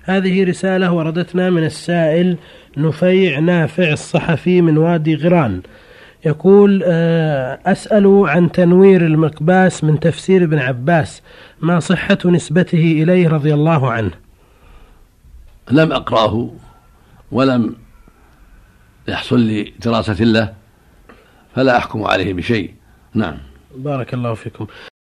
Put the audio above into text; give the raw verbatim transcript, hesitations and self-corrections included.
هذه رسالة وردتنا من السائل نفيع نافع الصحفي من وادي غران، يقول: أسأل عن تنوير المقباس من تفسير ابن عباس، ما صحة نسبته إليه رضي الله عنه؟ لم أقرأه ولم يحصل لي دراسة له، فلا أحكم عليه بشيء. نعم. بارك الله فيكم.